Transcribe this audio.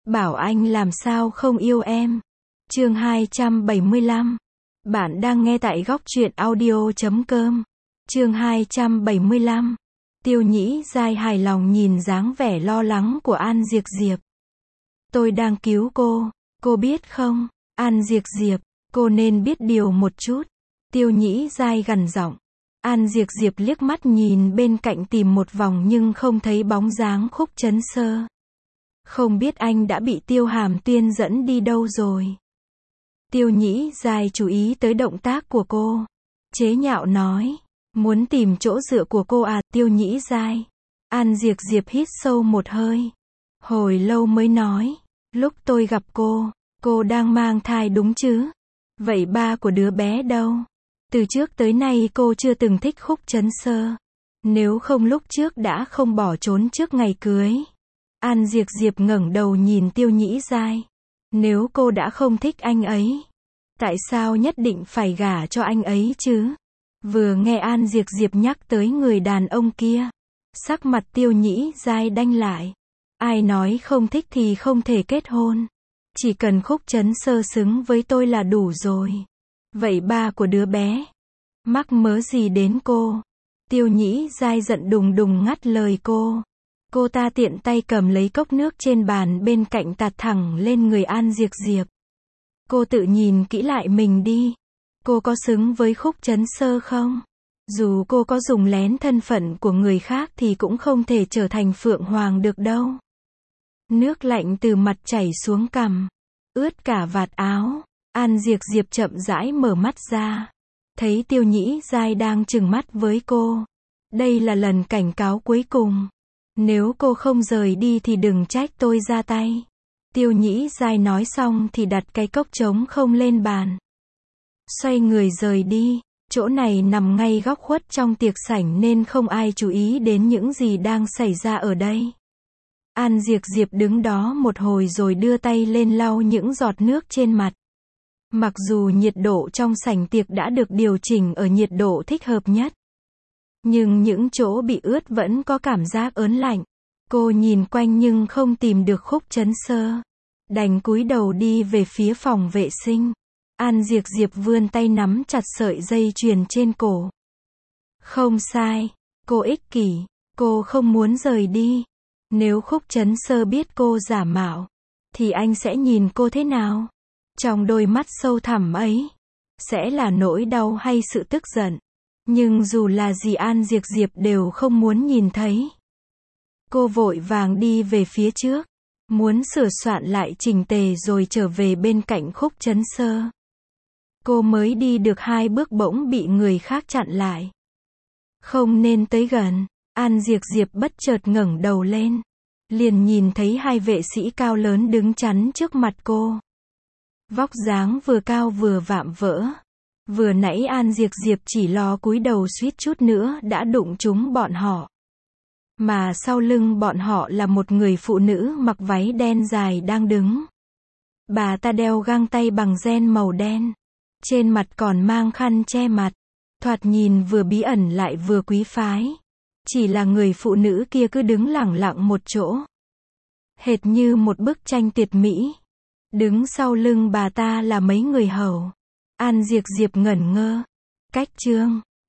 bảo anh làm sao không yêu em. Chương 275. Bạn đang nghe tại góc truyện audio.com. Chương 275. Tiêu Nhĩ Giai hài lòng nhìn dáng vẻ lo lắng của An Diệc Diệp. Tôi đang cứu cô biết không, An Diệc Diệp, cô nên biết điều một chút. Tiêu Nhĩ Giai gằn giọng. An Diệc Diệp liếc mắt nhìn bên cạnh tìm một vòng nhưng không thấy bóng dáng Khúc Chấn Sơ. Không biết anh đã bị Tiêu Hàm Tuyên dẫn đi đâu rồi. Tiêu Nhĩ Giai chú ý tới động tác của cô. Chế nhạo nói. Muốn tìm chỗ dựa của cô à, Tiêu Nhĩ Giai. An Diệc Diệp hít sâu một hơi. Hồi lâu mới nói. Lúc tôi gặp cô đang mang thai đúng chứ? Vậy ba của đứa bé đâu? Từ trước tới nay cô chưa từng thích Khúc Chấn Sơ. Nếu không lúc trước đã không bỏ trốn trước ngày cưới. An Diệc Diệp ngẩng đầu nhìn Tiêu Nhĩ Giai. Nếu cô đã không thích anh ấy, tại sao nhất định phải gả cho anh ấy chứ? Vừa nghe An Diệc Diệp nhắc tới người đàn ông kia, sắc mặt Tiêu Nhĩ Giai đanh lại. Ai nói không thích thì không thể kết hôn. Chỉ cần Khúc Chấn Sơ xứng với tôi là đủ rồi. Vậy ba của đứa bé, mắc mớ gì đến cô? Tiêu Nhĩ Giai giận đùng đùng ngắt lời cô. Cô ta tiện tay cầm lấy cốc nước trên bàn bên cạnh tạt thẳng lên người An Diệc Diệp. Cô tự nhìn kỹ lại mình đi. Cô có xứng với Khúc Chấn Sơ không? Dù cô có dùng lén thân phận của người khác thì cũng không thể trở thành Phượng Hoàng được đâu. Nước lạnh từ mặt chảy xuống cằm, ướt cả vạt áo. An Diệc Diệp chậm rãi mở mắt ra. Thấy Tiêu Nhĩ Giai đang trừng mắt với cô. Đây là lần cảnh cáo cuối cùng. Nếu cô không rời đi thì đừng trách tôi ra tay. Tiêu Nhĩ Giai nói xong thì đặt cái cốc trống không lên bàn. Xoay người rời đi. Chỗ này nằm ngay góc khuất trong tiệc sảnh nên không ai chú ý đến những gì đang xảy ra ở đây. An Diệc Diệp đứng đó một hồi rồi đưa tay lên lau những giọt nước trên mặt. Mặc dù nhiệt độ trong sảnh tiệc đã được điều chỉnh ở nhiệt độ thích hợp nhất, nhưng những chỗ bị ướt vẫn có cảm giác ớn lạnh. Cô nhìn quanh nhưng không tìm được Khúc Chấn Sơ. Đành cúi đầu đi về phía phòng vệ sinh. An Diệc Diệp vươn tay nắm chặt sợi dây chuyền trên cổ. Không sai, cô ích kỷ, cô không muốn rời đi. Nếu Khúc Chấn Sơ biết cô giả mạo, thì anh sẽ nhìn cô thế nào? Trong đôi mắt sâu thẳm ấy, sẽ là nỗi đau hay sự tức giận? Nhưng dù là gì An Diệc Diệp đều không muốn nhìn thấy. Cô vội vàng đi về phía trước, muốn sửa soạn lại chỉnh tề rồi trở về bên cạnh Khúc Chấn Sơ. Cô mới đi được 2 bước bỗng bị người khác chặn lại. Không nên tới gần. An Diệc Diệp bất chợt ngẩng đầu lên, liền nhìn thấy 2 vệ sĩ cao lớn đứng chắn trước mặt cô. Vóc dáng vừa cao vừa vạm vỡ. Vừa nãy An Diệc Diệp chỉ lo cúi đầu suýt chút nữa đã đụng trúng bọn họ. Mà sau lưng bọn họ là một người phụ nữ mặc váy đen dài đang đứng. Bà ta đeo găng tay bằng ren màu đen. Trên mặt còn mang khăn che mặt. Thoạt nhìn vừa bí ẩn lại vừa quý phái. Chỉ là người phụ nữ kia cứ đứng lẳng lặng một chỗ, hệt như một bức tranh tuyệt mỹ. Đứng sau lưng bà ta là mấy người hầu. An Diệc Diệp ngẩn ngơ. Cách Trương,